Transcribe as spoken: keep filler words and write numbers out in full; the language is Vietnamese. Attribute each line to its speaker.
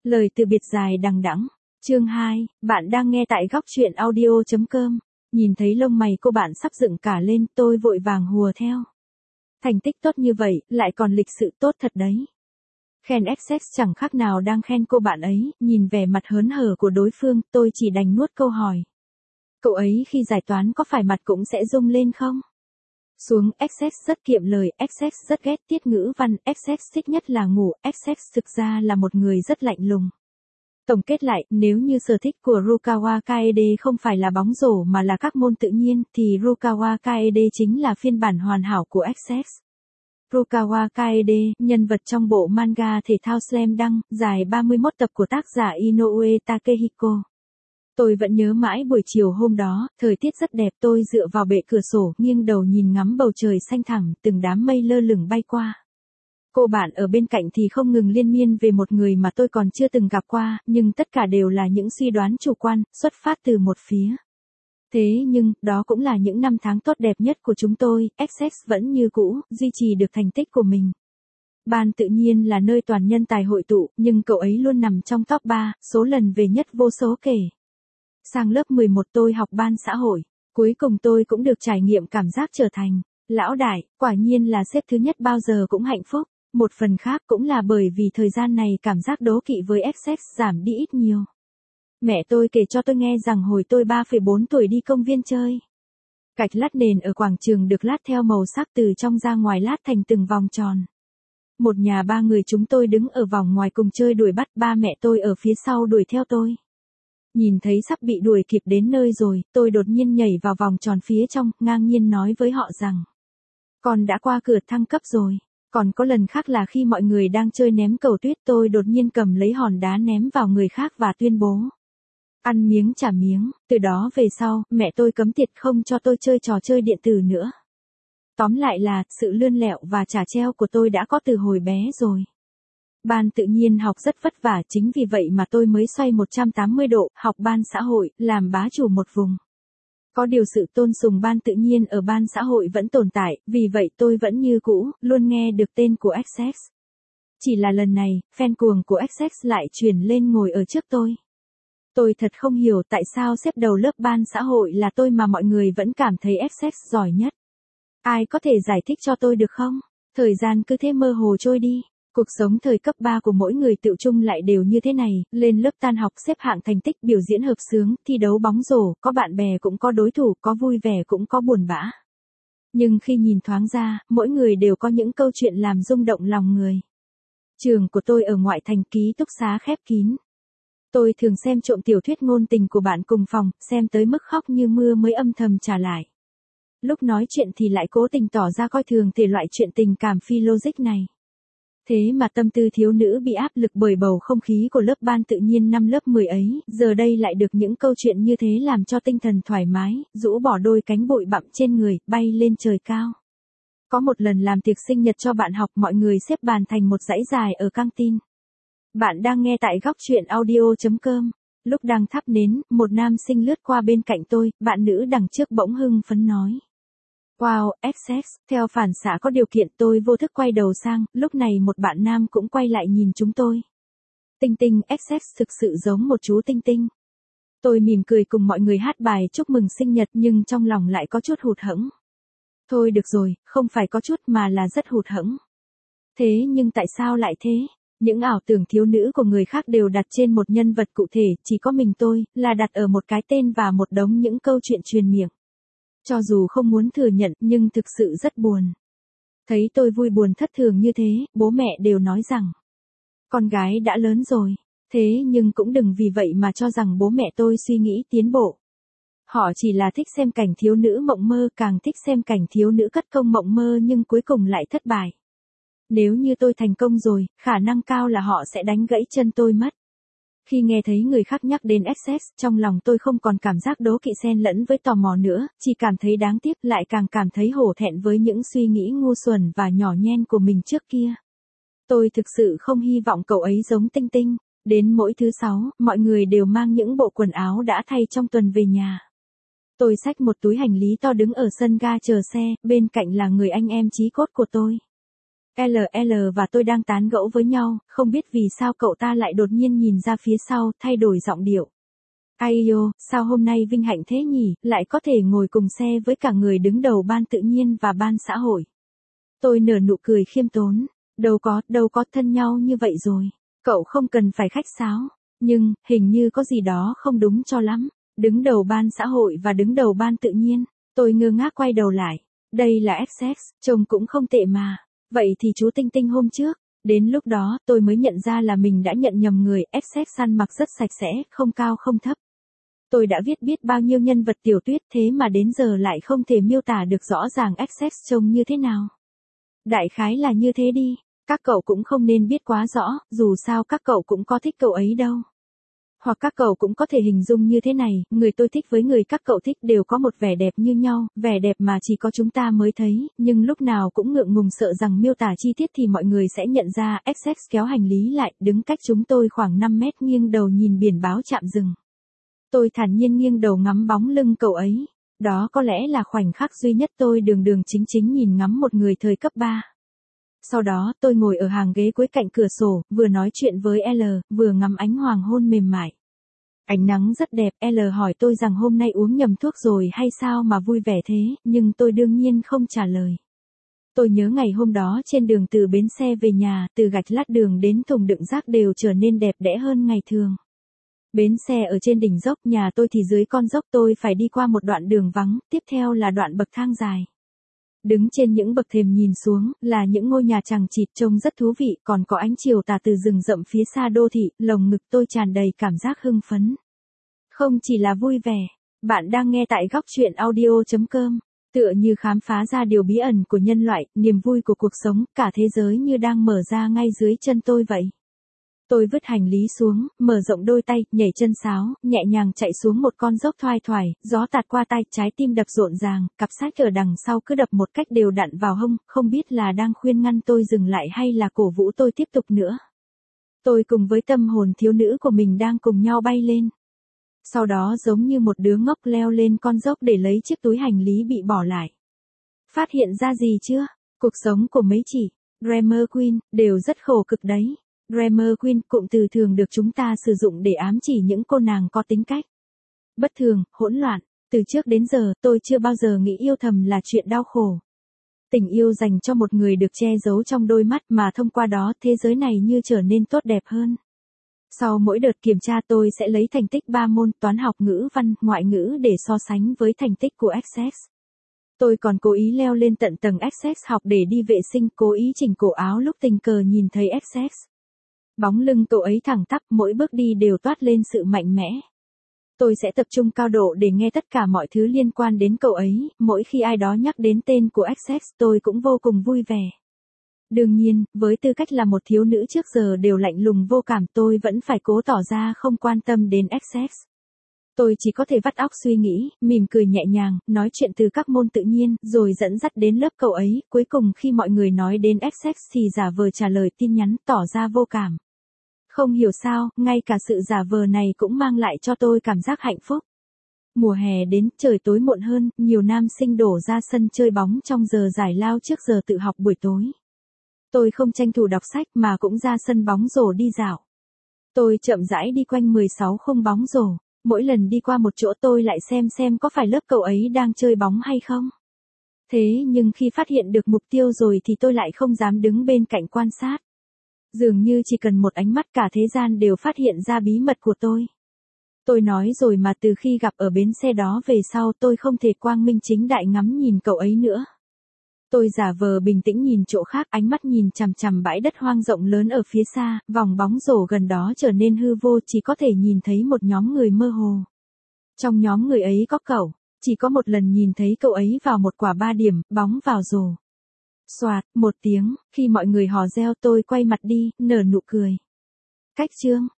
Speaker 1: Lời từ biệt dài đằng đẵng. Chương hai, bạn đang nghe tại góc truyện audio chấm com. Nhìn thấy lông mày cô bạn sắp dựng cả lên, tôi vội vàng hùa theo. Thành tích tốt như vậy, lại còn lịch sự tốt thật đấy. Khen Essex chẳng khác nào đang khen cô bạn ấy, nhìn vẻ mặt hớn hở của đối phương, tôi chỉ đành nuốt câu hỏi. Cậu ấy khi giải toán có phải mặt cũng sẽ rung lên không? Xuống, Essex rất kiệm lời, Essex rất ghét tiết ngữ văn, Essex thích nhất là ngủ, Essex thực ra là một người rất lạnh lùng. Tổng kết lại, nếu như sở thích của Rukawa Kaede không phải là bóng rổ mà là các môn tự nhiên, thì Rukawa Kaede chính là phiên bản hoàn hảo của Essex. Rukawa Kaede, nhân vật trong bộ manga thể thao Slam Dunk, dài ba mươi mốt tập của tác giả Inoue Takehiko. Tôi vẫn nhớ mãi buổi chiều hôm đó, thời tiết rất đẹp, tôi dựa vào bệ cửa sổ, nghiêng đầu nhìn ngắm bầu trời xanh thẳm, từng đám mây lơ lửng bay qua. Cô bạn ở bên cạnh thì không ngừng liên miên về một người mà tôi còn chưa từng gặp qua, nhưng tất cả đều là những suy đoán chủ quan, xuất phát từ một phía. Thế nhưng, đó cũng là những năm tháng tốt đẹp nhất của chúng tôi, Essex vẫn như cũ, duy trì được thành tích của mình. Ban tự nhiên là nơi toàn nhân tài hội tụ, nhưng cậu ấy luôn nằm trong top ba, số lần về nhất vô số kể. Sang lớp mười một tôi học ban xã hội, cuối cùng tôi cũng được trải nghiệm cảm giác trở thành lão đại, quả nhiên là xếp thứ nhất bao giờ cũng hạnh phúc. Một phần khác cũng là bởi vì thời gian này cảm giác đố kỵ với Essex giảm đi ít nhiều. Mẹ tôi kể cho tôi nghe rằng hồi tôi ba phẩy bốn tuổi đi công viên chơi. Gạch lát nền ở quảng trường được lát theo màu sắc từ trong ra ngoài lát thành từng vòng tròn. Một nhà ba người chúng tôi đứng ở vòng ngoài cùng chơi đuổi bắt, ba mẹ tôi ở phía sau đuổi theo tôi. Nhìn thấy sắp bị đuổi kịp đến nơi rồi, tôi đột nhiên nhảy vào vòng tròn phía trong, ngang nhiên nói với họ rằng: con đã qua cửa thăng cấp rồi. Còn có lần khác là khi mọi người đang chơi ném cầu tuyết, tôi đột nhiên cầm lấy hòn đá ném vào người khác và tuyên bố: ăn miếng trả miếng. Từ đó về sau, mẹ tôi cấm tiệt không cho tôi chơi trò chơi điện tử nữa. Tóm lại là, sự lươn lẹo và chả treo của tôi đã có từ hồi bé rồi. Ban tự nhiên học rất vất vả, chính vì vậy mà tôi mới xoay một trăm tám mươi độ, học ban xã hội, làm bá chủ một vùng. Có điều sự tôn sùng ban tự nhiên ở ban xã hội vẫn tồn tại, vì vậy tôi vẫn như cũ, luôn nghe được tên của Essex. Chỉ là lần này, fan cuồng của Essex lại chuyển lên ngồi ở trước tôi. Tôi thật không hiểu tại sao xếp đầu lớp ban xã hội là tôi mà mọi người vẫn cảm thấy Essex giỏi nhất. Ai có thể giải thích cho tôi được không? Thời gian cứ thế mơ hồ trôi đi. Cuộc sống thời cấp ba của mỗi người tự chung lại đều như thế này, lên lớp tan học xếp hạng thành tích, biểu diễn hợp xướng, thi đấu bóng rổ, có bạn bè cũng có đối thủ, có vui vẻ cũng có buồn bã. Nhưng khi nhìn thoáng ra, mỗi người đều có những câu chuyện làm rung động lòng người. Trường của tôi ở ngoại thành, ký túc xá khép kín. Tôi thường xem trộm tiểu thuyết ngôn tình của bạn cùng phòng, xem tới mức khóc như mưa mới âm thầm trả lại. Lúc nói chuyện thì lại cố tình tỏ ra coi thường thể loại chuyện tình cảm phi logic này. Thế mà tâm tư thiếu nữ bị áp lực bởi bầu không khí của lớp ban tự nhiên năm lớp mười ấy, giờ đây lại được những câu chuyện như thế làm cho tinh thần thoải mái, rũ bỏ đôi cánh bụi bặm trên người, bay lên trời cao. Có một lần làm tiệc sinh nhật cho bạn học, mọi người xếp bàn thành một dãy dài ở căng tin. Bạn đang nghe tại góc truyện audio chấm com. Lúc đang thắp nến, một nam sinh lướt qua bên cạnh tôi, bạn nữ đằng trước bỗng hưng phấn nói: wow, Essex. Theo phản xạ có điều kiện, tôi vô thức quay đầu sang, lúc này một bạn nam cũng quay lại nhìn chúng tôi. Tinh Tinh, Essex thực sự giống một chú Tinh Tinh. Tôi mỉm cười cùng mọi người hát bài chúc mừng sinh nhật, nhưng trong lòng lại có chút hụt hẫng. Thôi được rồi, không phải có chút mà là rất hụt hẫng. Thế nhưng tại sao lại thế? Những ảo tưởng thiếu nữ của người khác đều đặt trên một nhân vật cụ thể, chỉ có mình tôi, là đặt ở một cái tên và một đống những câu chuyện truyền miệng. Cho dù không muốn thừa nhận, nhưng thực sự rất buồn. Thấy tôi vui buồn thất thường như thế, bố mẹ đều nói rằng: con gái đã lớn rồi. Thế nhưng cũng đừng vì vậy mà cho rằng bố mẹ tôi suy nghĩ tiến bộ. Họ chỉ là thích xem cảnh thiếu nữ mộng mơ, càng thích xem cảnh thiếu nữ cất công mộng mơ nhưng cuối cùng lại thất bại. Nếu như tôi thành công rồi, khả năng cao là họ sẽ đánh gãy chân tôi mất. Khi nghe thấy người khác nhắc đến Essex, trong lòng tôi không còn cảm giác đố kỵ xen lẫn với tò mò nữa, chỉ cảm thấy đáng tiếc, lại càng cảm thấy hổ thẹn với những suy nghĩ ngu xuẩn và nhỏ nhen của mình trước kia. Tôi thực sự không hy vọng cậu ấy giống Tinh Tinh. Đến mỗi thứ sáu, mọi người đều mang những bộ quần áo đã thay trong tuần về nhà. Tôi xách một túi hành lý to đứng ở sân ga chờ xe, bên cạnh là người anh em chí cốt của tôi. lờ lờ và tôi đang tán gẫu với nhau, không biết vì sao cậu ta lại đột nhiên nhìn ra phía sau, thay đổi giọng điệu. Ai yo, sao hôm nay vinh hạnh thế nhỉ, lại có thể ngồi cùng xe với cả người đứng đầu ban tự nhiên và ban xã hội. Tôi nở nụ cười khiêm tốn. Đâu có, đâu có, thân nhau như vậy rồi. Cậu không cần phải khách sáo. Nhưng, hình như có gì đó không đúng cho lắm. Đứng đầu ban xã hội và đứng đầu ban tự nhiên. Tôi ngơ ngác quay đầu lại. Đây là ét ích, trông cũng không tệ mà. Vậy thì chú Tinh Tinh hôm trước. Đến lúc đó, tôi mới nhận ra là mình đã nhận nhầm người. ét ích săn mặc rất sạch sẽ, không cao không thấp. Tôi đã viết biết bao nhiêu nhân vật tiểu thuyết thế mà đến giờ lại không thể miêu tả được rõ ràng ét ích trông như thế nào. Đại khái là như thế đi. Các cậu cũng không nên biết quá rõ, dù sao các cậu cũng có thích cậu ấy đâu. Hoặc các cậu cũng có thể hình dung như thế này, người tôi thích với người các cậu thích đều có một vẻ đẹp như nhau, vẻ đẹp mà chỉ có chúng ta mới thấy, nhưng lúc nào cũng ngượng ngùng sợ rằng miêu tả chi tiết thì mọi người sẽ nhận ra. ét ích kéo hành lý lại, đứng cách chúng tôi khoảng năm mét, nghiêng đầu nhìn biển báo trạm dừng. Tôi thản nhiên nghiêng đầu ngắm bóng lưng cậu ấy. Đó có lẽ là khoảnh khắc duy nhất tôi đường đường chính chính nhìn ngắm một người thời cấp ba. Sau đó, tôi ngồi ở hàng ghế cuối cạnh cửa sổ, vừa nói chuyện với L, vừa ngắm ánh hoàng hôn mềm mại. Ánh nắng rất đẹp, L hỏi tôi rằng hôm nay uống nhầm thuốc rồi hay sao mà vui vẻ thế, nhưng tôi đương nhiên không trả lời. Tôi nhớ ngày hôm đó trên đường từ bến xe về nhà, từ gạch lát đường đến thùng đựng rác đều trở nên đẹp đẽ hơn ngày thường. Bến xe ở trên đỉnh dốc, nhà tôi thì dưới con dốc, tôi phải đi qua một đoạn đường vắng, tiếp theo là đoạn bậc thang dài. Đứng trên những bậc thềm nhìn xuống, là những ngôi nhà chằng chịt trông rất thú vị, còn có ánh chiều tà từ rừng rậm phía xa đô thị, lồng ngực tôi tràn đầy cảm giác hưng phấn. Không chỉ là vui vẻ, bạn đang nghe tại góc truyện audio chấm com, tựa như khám phá ra điều bí ẩn của nhân loại, niềm vui của cuộc sống, cả thế giới như đang mở ra ngay dưới chân tôi vậy. Tôi vứt hành lý xuống, mở rộng đôi tay, nhảy chân sáo, nhẹ nhàng chạy xuống một con dốc thoai thoải, gió tạt qua tay, trái tim đập rộn ràng, cặp sách ở đằng sau cứ đập một cách đều đặn vào hông, không biết là đang khuyên ngăn tôi dừng lại hay là cổ vũ tôi tiếp tục nữa. Tôi cùng với tâm hồn thiếu nữ của mình đang cùng nhau bay lên. Sau đó giống như một đứa ngốc leo lên con dốc để lấy chiếc túi hành lý bị bỏ lại. Phát hiện ra gì chưa? Cuộc sống của mấy chị, Drama Queen, đều rất khổ cực đấy. Drama Queen, cụm từ thường được chúng ta sử dụng để ám chỉ những cô nàng có tính cách bất thường, hỗn loạn. Từ trước đến giờ, tôi chưa bao giờ nghĩ yêu thầm là chuyện đau khổ. Tình yêu dành cho một người được che giấu trong đôi mắt mà thông qua đó thế giới này như trở nên tốt đẹp hơn. Sau mỗi đợt kiểm tra tôi sẽ lấy thành tích ba môn toán học ngữ văn, ngoại ngữ để so sánh với thành tích của ét ích. Tôi còn cố ý leo lên tận tầng ét ích học để đi vệ sinh, cố ý chỉnh cổ áo lúc tình cờ nhìn thấy ét ích. Bóng lưng cậu ấy thẳng tắp, mỗi bước đi đều toát lên sự mạnh mẽ. Tôi sẽ tập trung cao độ để nghe tất cả mọi thứ liên quan đến cậu ấy, mỗi khi ai đó nhắc đến tên của ét ích tôi cũng vô cùng vui vẻ. Đương nhiên, với tư cách là một thiếu nữ trước giờ đều lạnh lùng vô cảm, tôi vẫn phải cố tỏ ra không quan tâm đến ét ích. Tôi chỉ có thể vắt óc suy nghĩ, mỉm cười nhẹ nhàng, nói chuyện từ các môn tự nhiên, rồi dẫn dắt đến lớp cậu ấy, cuối cùng khi mọi người nói đến ét ích thì giả vờ trả lời tin nhắn, tỏ ra vô cảm. Không hiểu sao, ngay cả sự giả vờ này cũng mang lại cho tôi cảm giác hạnh phúc. Mùa hè đến, trời tối muộn hơn, nhiều nam sinh đổ ra sân chơi bóng trong giờ giải lao trước giờ tự học buổi tối. Tôi không tranh thủ đọc sách mà cũng ra sân bóng rổ đi dạo. Tôi chậm rãi đi quanh mười sáu khung bóng rổ, mỗi lần đi qua một chỗ tôi lại xem xem có phải lớp cậu ấy đang chơi bóng hay không. Thế nhưng khi phát hiện được mục tiêu rồi thì tôi lại không dám đứng bên cạnh quan sát. Dường như chỉ cần một ánh mắt cả thế gian đều phát hiện ra bí mật của tôi. Tôi nói rồi mà từ khi gặp ở bến xe đó về sau tôi không thể quang minh chính đại ngắm nhìn cậu ấy nữa. Tôi giả vờ bình tĩnh nhìn chỗ khác, ánh mắt nhìn chằm chằm bãi đất hoang rộng lớn ở phía xa, vòng bóng rổ gần đó trở nên hư vô, chỉ có thể nhìn thấy một nhóm người mơ hồ. Trong nhóm người ấy có cậu, chỉ có một lần nhìn thấy cậu ấy vào một quả ba điểm, bóng vào rổ. Xoạt, một tiếng, khi mọi người hò reo tôi quay mặt đi, nở nụ cười. Cách chương,